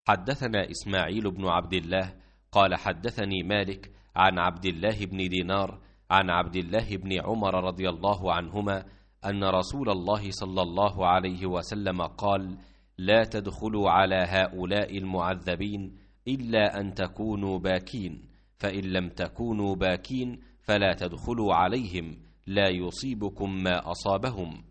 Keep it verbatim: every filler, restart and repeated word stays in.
حدثنا إسماعيل بن عبد الله قال حدثني مالك عن عبد الله بن دينار عن عبد الله بن عمر رضي الله عنهما أن رسول الله صلى الله عليه وسلم قال: لا تدخلوا على هؤلاء المعذبين إلا أن تكونوا باكين، فإن لم تكونوا باكين فلا تدخلوا عليهم، لا يصيبكم ما أصابهم.